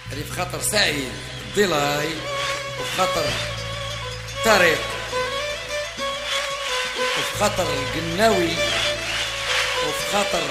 هذه في خاطر سعيد ضلاي، وفي خاطر طارق، وفي خاطر القناوي، وفي خاطر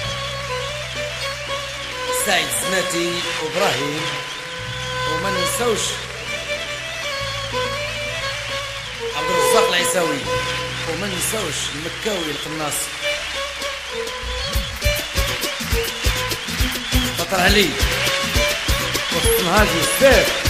سعيد سناتي وابراهيم، وما ننسوش عبد الرزاق العيساوي، وما ننسوش المكاوي القناصي خاطر علي وسط نهاجي السيف.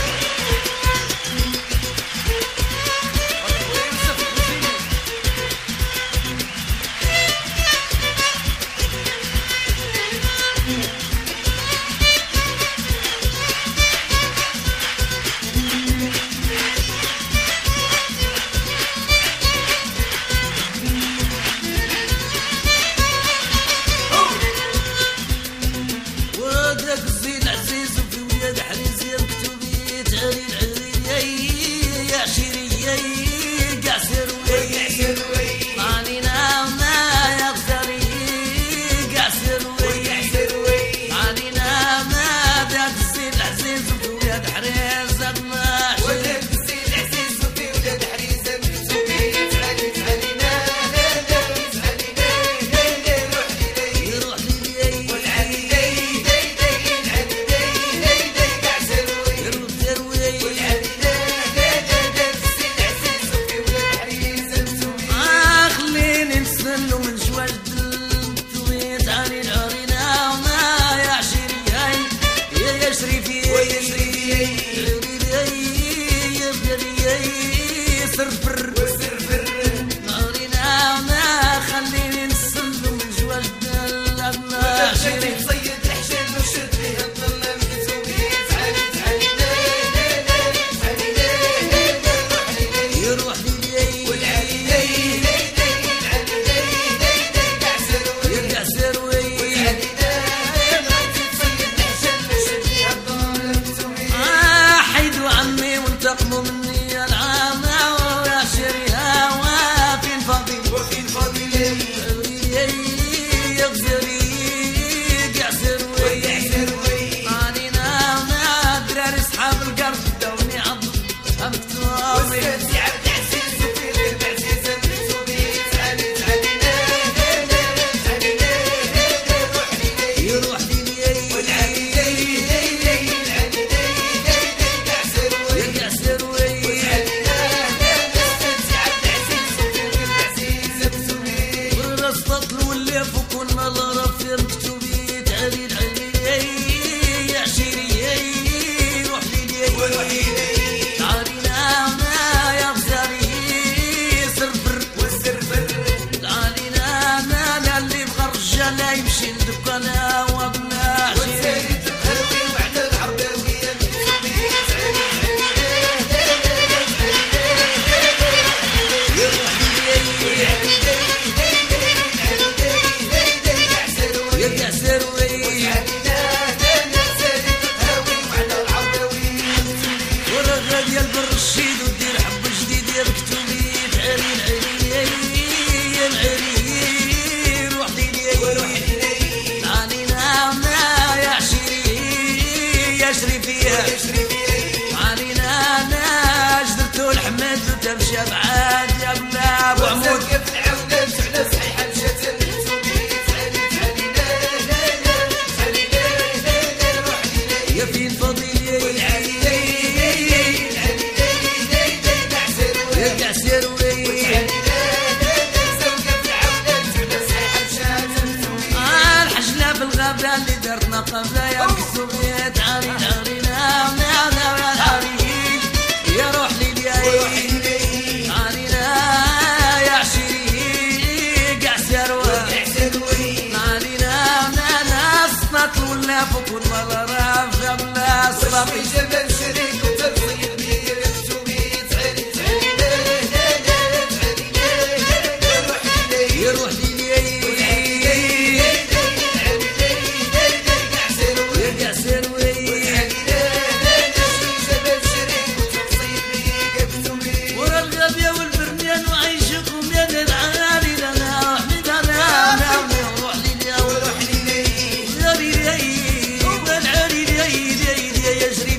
يجري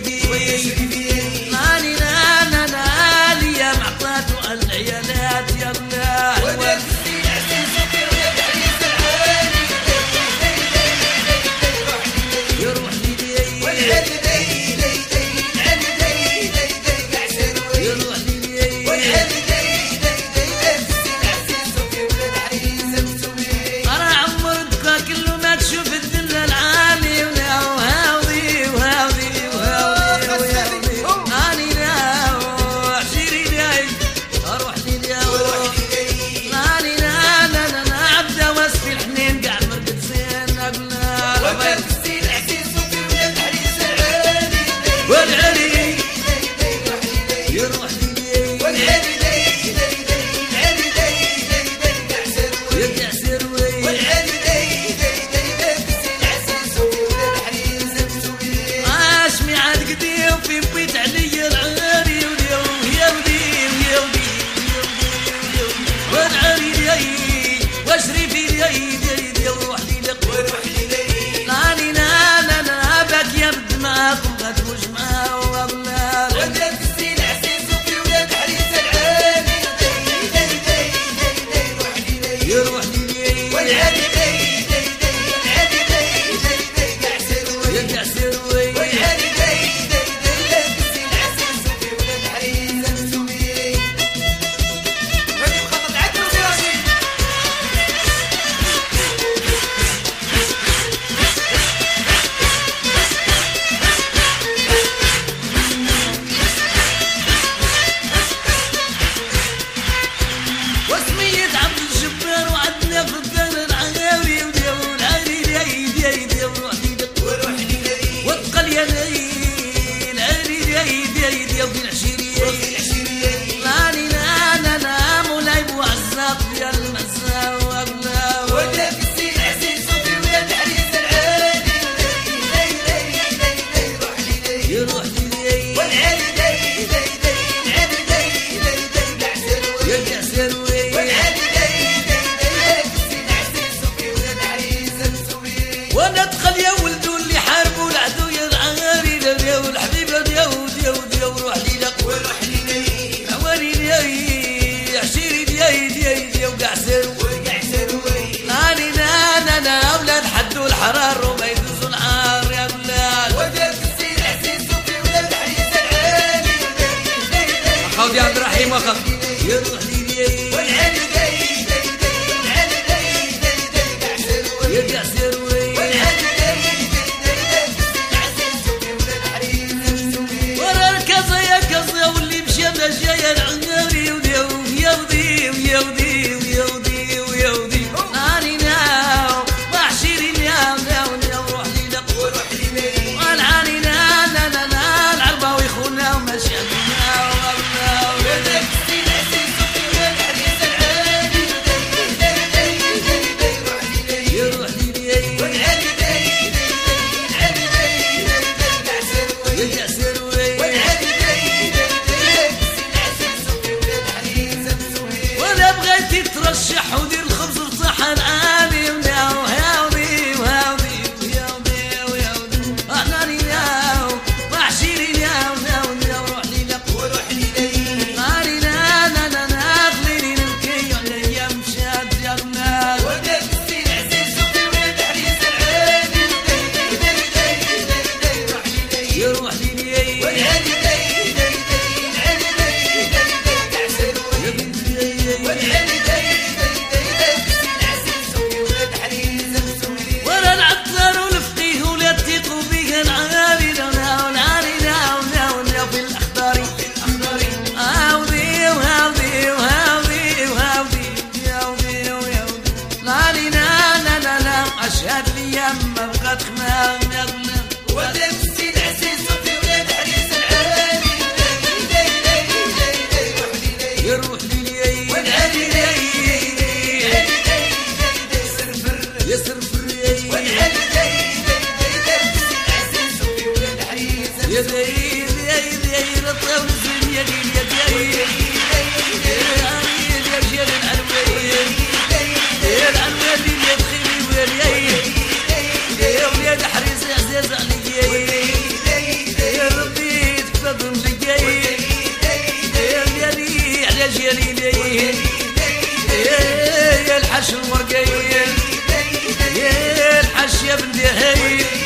صوفي بيت عليا العاري يا ودي يا ودي والعاري لي واشري في يدي وروح لي لك ناني لا باك يا بدماغكم غتوج معاه والله وداك السين عسير صوفي ولاد حريص العالي يروح لي والعالي الحرار وما يدوزوا العار يا بلاد وداك السين عسير صوفي ولاد حريص العالي اخوي عبد الرحيم اخاك يروح لي والعالي يرجع سروي ورا الكظا يا كظا واللي مشى مشى يا العناري يا ودي ويا ودي ويا ودي ويا ودي اني ناو وعشيري وروح لي والعاني لا العربه ويخونا وماشي عندنا وداك السين عسير صوفي ولاد حريص العالي يروح لي والعالي يرجع سروي وانا بغيتي ترشح ودير الخبز بصحن عالي يا ودي ويا ودي احناني يا وعشيري يا وروح لي لك ناري لا خليني نبكي على الايام مشات يا غنال وداك السين عسير صوفي ولاد حريص العالي يروح لي والعالي ولا العطار والفقيه ولا تيقوا بيها العالي لا في الاخضر هاودي لا اشهد لي ما بقات خمام يا غنم وداك السين عسير صوفي ولاد حريص العالي يروح لي والعالي يصرف يا داير الطاول الزين يا داير يا رجال العنوان يا العنوان اللي تخيلي وياي يا ولاد حريص عزاز عليا يا ربي تفضل ليا يا ليالي على جليلي يا الحش الورقي يا الحش يا بن دهي